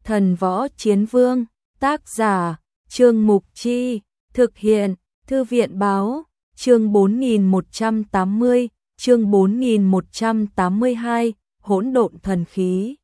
Thần Võ Chiến Vương, tác giả, Trương Mục Chi, thực hiện, Thư viện Báo, chương 4180, chương 4182, hỗn độn thần khí.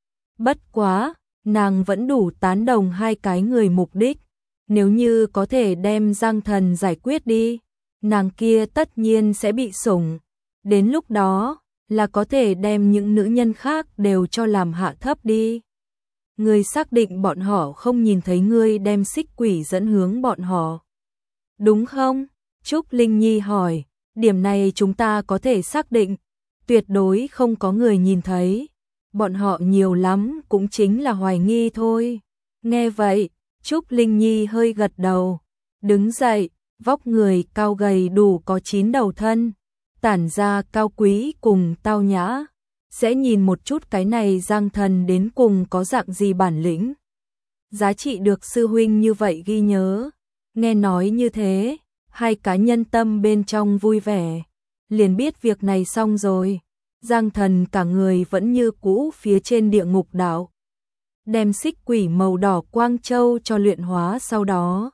Bất quá, nàng vẫn đủ tán đồng hai cái người mục đích. Nếu như có thể đem Giang Thần giải quyết đi, nàng kia tất nhiên sẽ bị sủng. Đến lúc đó, là có thể đem những nữ nhân khác đều cho làm hạ thấp đi. Ngươi xác định bọn họ không nhìn thấy ngươi đem xích quỷ dẫn hướng bọn họ, đúng không? Trúc Linh Nhi hỏi, điểm này chúng ta có thể xác định, tuyệt đối không có người nhìn thấy. Bọn họ nhiều lắm cũng chính là hoài nghi thôi. Nghe vậy, Trúc Linh Nhi hơi gật đầu, đứng dậy, vóc người cao gầy đủ có 9 đầu thân, tản ra cao quý cùng tao nhã. Sẽ nhìn một chút cái này Giang Thần đến cùng có dạng gì bản lĩnh. Giá trị được sư huynh như vậy ghi nhớ. Nghe nói như thế, hai cá nhân tâm bên trong vui vẻ, liền biết việc này xong rồi. Giang Thần cả người vẫn như cũ phía trên địa ngục đạo, đem xích quỷ màu đỏ quang châu cho luyện hóa. Sau đó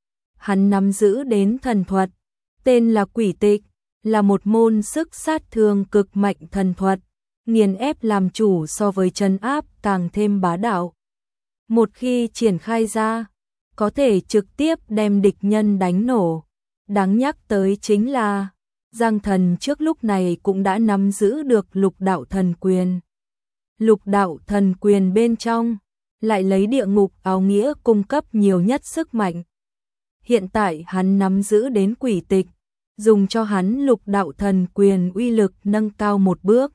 hắn nắm giữ đến thần thuật, tên là Quỷ Tịch, là một môn sức sát thương cực mạnh thần thuật, nghiền ép làm chủ so với trấn áp càng thêm bá đạo. Một khi triển khai ra, có thể trực tiếp đem địch nhân đánh nổ. Đáng nhắc tới chính là Giang Thần trước lúc này cũng đã nắm giữ được lục đạo thần quyền. Lục đạo thần quyền bên trong lại lấy địa ngục áo nghĩa cung cấp nhiều nhất sức mạnh. Hiện tại hắn nắm giữ đến Quỷ Tịch, dùng cho hắn lục đạo thần quyền uy lực nâng cao một bước,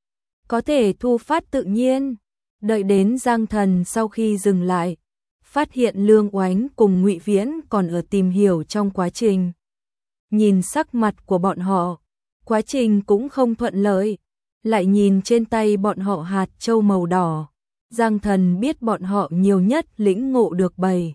có thể thu phát tự nhiên. Đợi đến Giang Thần sau khi dừng lại, phát hiện Lương Oánh cùng Ngụy Viễn còn ở tìm hiểu trong quá trình. Nhìn sắc mặt của bọn họ, quá trình cũng không thuận lợi. Lại nhìn trên tay bọn họ hạt châu màu đỏ, Giang Thần biết bọn họ nhiều nhất lĩnh ngộ được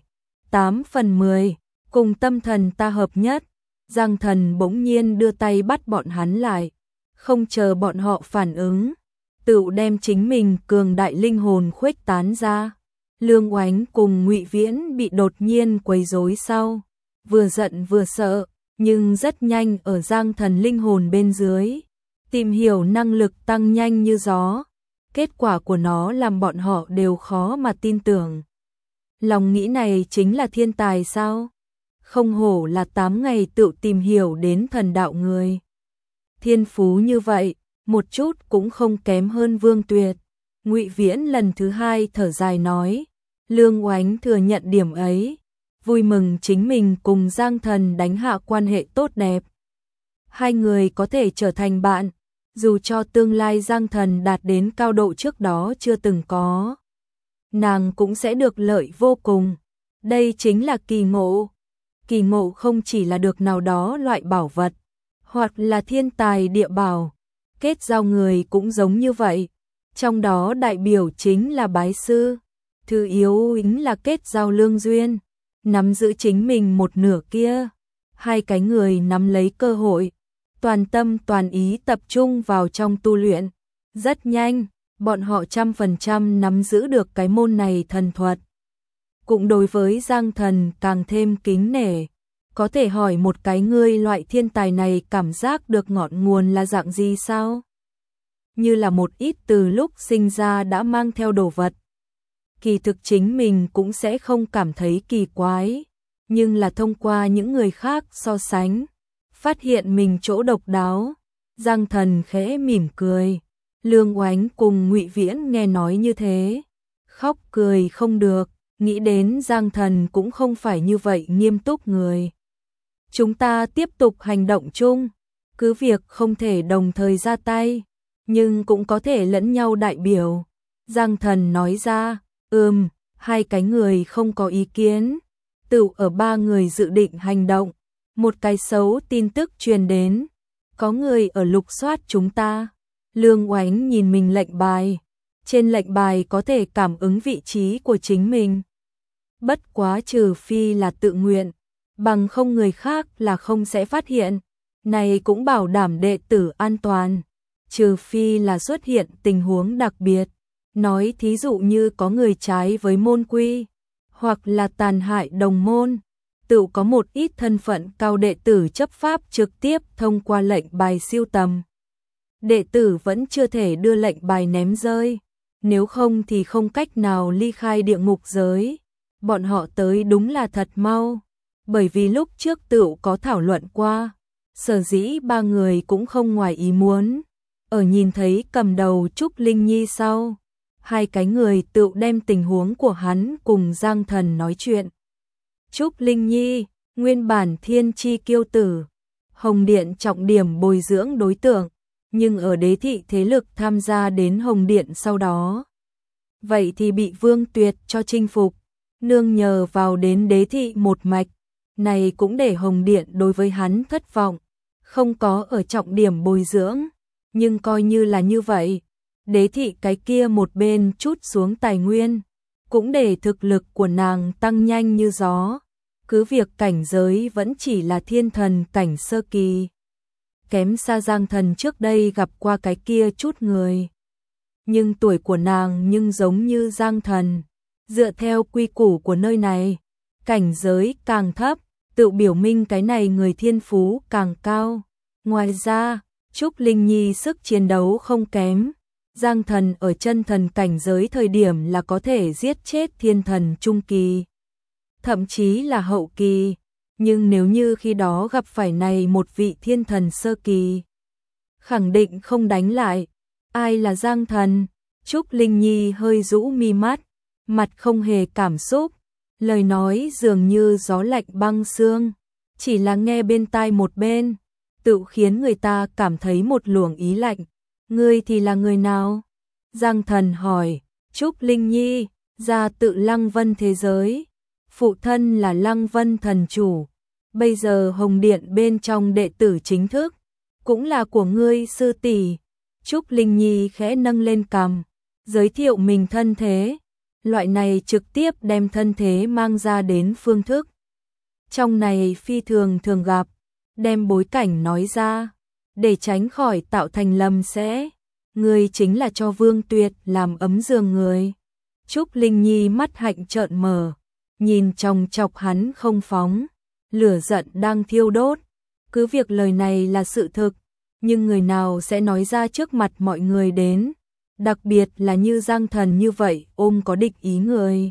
7-8 phần 10, cùng tâm thần ta hợp nhất. Giang Thần bỗng nhiên đưa tay bắt bọn hắn lại, không chờ bọn họ phản ứng, tự đem chính mình cường đại linh hồn khuếch tán ra. Lương Oánh cùng Ngụy Viễn bị đột nhiên quấy rối sau, vừa giận vừa sợ, nhưng rất nhanh ở Giang Thần linh hồn bên dưới, tìm hiểu năng lực tăng nhanh như gió. Kết quả của nó làm bọn họ đều khó mà tin tưởng. Lòng nghĩ này chính là thiên tài sao? Không hổ là 8 ngày tự tìm hiểu đến thần đạo người. Thiên phú như vậy, một chút cũng không kém hơn Vương Tuyệt. Ngụy Viễn lần thứ hai thở dài nói. Lương Oánh thừa nhận điểm ấy, vui mừng chính mình cùng Giang Thần đánh hạ quan hệ tốt đẹp. Hai người có thể trở thành bạn, dù cho tương lai Giang Thần đạt đến cao độ trước đó chưa từng có, nàng cũng sẽ được lợi vô cùng. Đây chính là kỳ ngộ. Kỳ ngộ không chỉ là được nào đó loại bảo vật, hoặc là thiên tài địa bảo. Kết giao người cũng giống như vậy, trong đó đại biểu chính là bái sư. Thứ yếu chính là kết giao lương duyên, nắm giữ chính mình một nửa kia. Hai cái người nắm lấy cơ hội, toàn tâm toàn ý tập trung vào trong tu luyện. Rất nhanh, bọn họ 100% nắm giữ được cái môn này thần thuật. Cũng đối với Giang Thần càng thêm kính nể. Có thể hỏi một cái ngươi loại thiên tài này cảm giác được ngọn nguồn là dạng gì sao? Như là một ít từ lúc sinh ra đã mang theo đồ vật. Kỳ thực chính mình cũng sẽ không cảm thấy kỳ quái, nhưng là thông qua những người khác so sánh, phát hiện mình chỗ độc đáo. Giang Thần khẽ mỉm cười. Lương Oánh cùng Ngụy Viễn nghe nói như thế, khóc cười không được, nghĩ đến Giang Thần cũng không phải như vậy nghiêm túc người. Chúng ta tiếp tục hành động chung, cứ việc không thể đồng thời ra tay, nhưng cũng có thể lẫn nhau đại biểu. Giang Thần nói ra, hai cái người không có ý kiến. Tự ở 3 người dự định hành động, một cái xấu tin tức truyền đến, có người ở lục soát chúng ta. Lương Oánh nhìn mình lệnh bài, trên lệnh bài có thể cảm ứng vị trí của chính mình. Bất quá trừ phi là tự nguyện, bằng không người khác là không sẽ phát hiện. Này cũng bảo đảm đệ tử an toàn, trừ phi là xuất hiện tình huống đặc biệt. Nói thí dụ như có người trái với môn quy, hoặc là tàn hại đồng môn, tự có một ít thân phận cao đệ tử chấp pháp trực tiếp thông qua lệnh bài siêu tầm. Đệ tử vẫn chưa thể đưa lệnh bài ném rơi, nếu không thì không cách nào ly khai địa ngục giới. Bọn họ tới đúng là thật mau, bởi vì lúc trước tựu có thảo luận qua, sở dĩ ba người cũng không ngoài ý muốn. Ở nhìn thấy cầm đầu Trúc Linh Nhi sau, hai cái người tựu đem tình huống của hắn cùng Giang Thần nói chuyện. Trúc Linh Nhi, nguyên bản thiên chi kiêu tử, Hồng Điện trọng điểm bồi dưỡng đối tượng, nhưng ở đế thị thế lực tham gia đến Hồng Điện sau đó. Vậy thì bị Vương Tuyệt cho chinh phục, nương nhờ vào đến đế thị một mạch, này cũng để Hồng Điện đối với hắn thất vọng, không có ở trọng điểm bồi dưỡng, nhưng coi như là như vậy, đế thị cái kia một bên chút xuống tài nguyên, cũng để thực lực của nàng tăng nhanh như gió, cứ việc cảnh giới vẫn chỉ là thiên thần cảnh sơ kỳ. Kém xa Giang Thần trước đây gặp qua cái kia chút người. Nhưng tuổi của nàng nhưng giống như Giang Thần, dựa theo quy củ của nơi này, cảnh giới càng thấp, tự biểu minh cái này người thiên phú càng cao. Ngoài ra, Trúc Linh Nhi sức chiến đấu không kém, Giang Thần ở chân thần cảnh giới thời điểm là có thể giết chết thiên thần trung kỳ, thậm chí là hậu kỳ, nhưng nếu như khi đó gặp phải này một vị thiên thần sơ kỳ, khẳng định không đánh lại. Ai là Giang Thần? Trúc Linh Nhi hơi rũ mi mắt, mặt không hề cảm xúc, lời nói dường như gió lạnh băng xương, chỉ là nghe bên tai một bên, tự khiến người ta cảm thấy một luồng ý lạnh. Ngươi thì là người nào? Giang Thần hỏi. Trúc Linh Nhi, ra tự Lăng Vân thế giới, phụ thân là Lăng Vân thần chủ, bây giờ Hồng Điện bên trong đệ tử chính thức, cũng là của ngươi sư tỷ. Trúc Linh Nhi khẽ nâng lên cằm, giới thiệu mình thân thế, loại này trực tiếp đem thân thế mang ra đến phương thức. Trong này phi thường thường gặp, đem bối cảnh nói ra, để tránh khỏi tạo thành lầm sẽ. Ngươi chính là cho Vương Tuyệt làm ấm giường người. Trúc Linh Nhi mắt hạnh trợn mở, nhìn chòng chọc hắn không phóng, lửa giận đang thiêu đốt. Cứ việc lời này là sự thực, nhưng người nào sẽ nói ra trước mặt mọi người đến, đặc biệt là như Giang Thần như vậy ôm có địch ý người.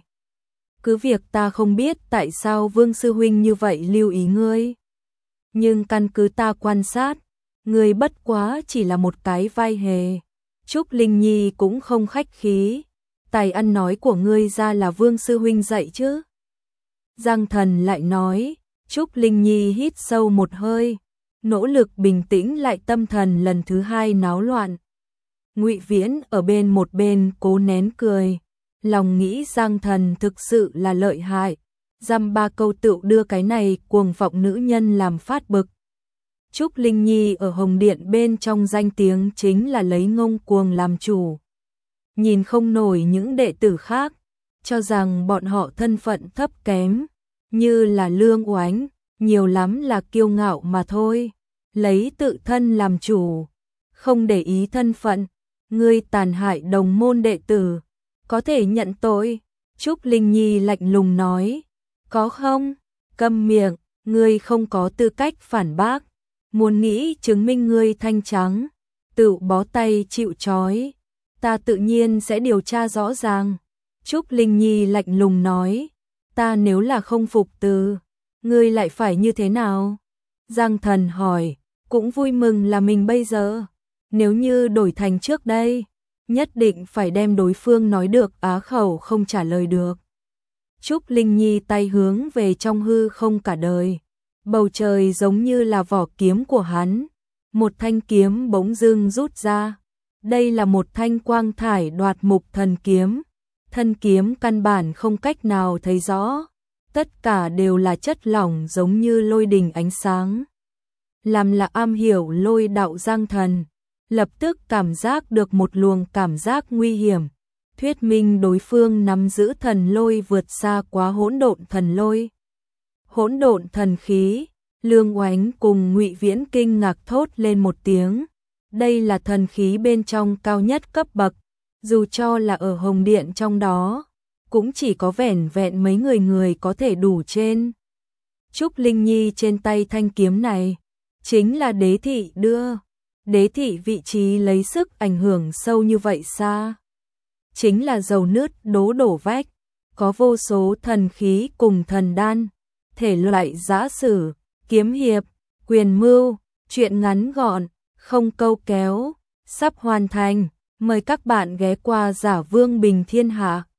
Cứ việc ta không biết tại sao Vương Sư Huynh như vậy lưu ý ngươi, nhưng căn cứ ta quan sát, ngươi bất quá chỉ là một cái vai hề. Trúc Linh Nhi cũng không khách khí, tài ăn nói của ngươi ra là Vương Sư Huynh dạy chứ. Giang Thần lại nói. Trúc Linh Nhi hít sâu một hơi, nỗ lực bình tĩnh lại tâm thần lần thứ hai náo loạn. Ngụy Viễn ở bên một bên cố nén cười, lòng nghĩ Giang Thần thực sự là lợi hại, dăm ba câu tựu đưa cái này cuồng vọng nữ nhân làm phát bực. Trúc Linh Nhi ở Hồng Điện bên trong danh tiếng chính là lấy ngông cuồng làm chủ, nhìn không nổi những đệ tử khác, cho rằng bọn họ thân phận thấp kém, như là Lương Oánh, nhiều lắm là kiêu ngạo mà thôi, lấy tự thân làm chủ, không để ý thân phận. Ngươi tàn hại đồng môn đệ tử, có thể nhận tội. Trúc Linh Nhi lạnh lùng nói. Có không? Câm miệng, ngươi không có tư cách phản bác. Muốn nghĩ chứng minh ngươi thanh trắng, tự bó tay chịu trói, ta tự nhiên sẽ điều tra rõ ràng. Trúc Linh Nhi lạnh lùng nói. Ta nếu là không phục từ, ngươi lại phải như thế nào? Giang Thần hỏi, cũng vui mừng là mình bây giờ, nếu như đổi thành trước đây, nhất định phải đem đối phương nói được á khẩu không trả lời được. Trúc Linh Nhi tay hướng về trong hư không cả đời, bầu trời giống như là vỏ kiếm của hắn, một thanh kiếm bỗng dưng rút ra, đây là một thanh quang thải đoạt mục thần kiếm. Thân kiếm căn bản không cách nào thấy rõ, tất cả đều là chất lỏng giống như lôi đình ánh sáng. Làm là am hiểu lôi đạo Giang Thần, lập tức cảm giác được một luồng cảm giác nguy hiểm, thuyết minh đối phương nắm giữ thần lôi vượt xa quá hỗn độn thần lôi. Hỗn độn thần khí, Lương Oánh cùng Ngụy Viễn kinh ngạc thốt lên một tiếng, đây là thần khí bên trong cao nhất cấp bậc. dù cho là ở Hồng Điện trong đó, cũng chỉ có vẻn vẹn mấy người có thể đủ trên. Trúc Linh Nhi trên tay thanh kiếm này, chính là đế thị đưa. Đế thị vị trí lấy sức ảnh hưởng sâu như vậy xa. Chính là dầu nứt đổ vách, có vô số thần khí cùng thần đan, thể loại giã sử, kiếm hiệp, quyền mưu, chuyện ngắn gọn, không câu kéo, sắp hoàn thành. Mời các bạn ghé qua Giả Vương Bình Thiên Hạ.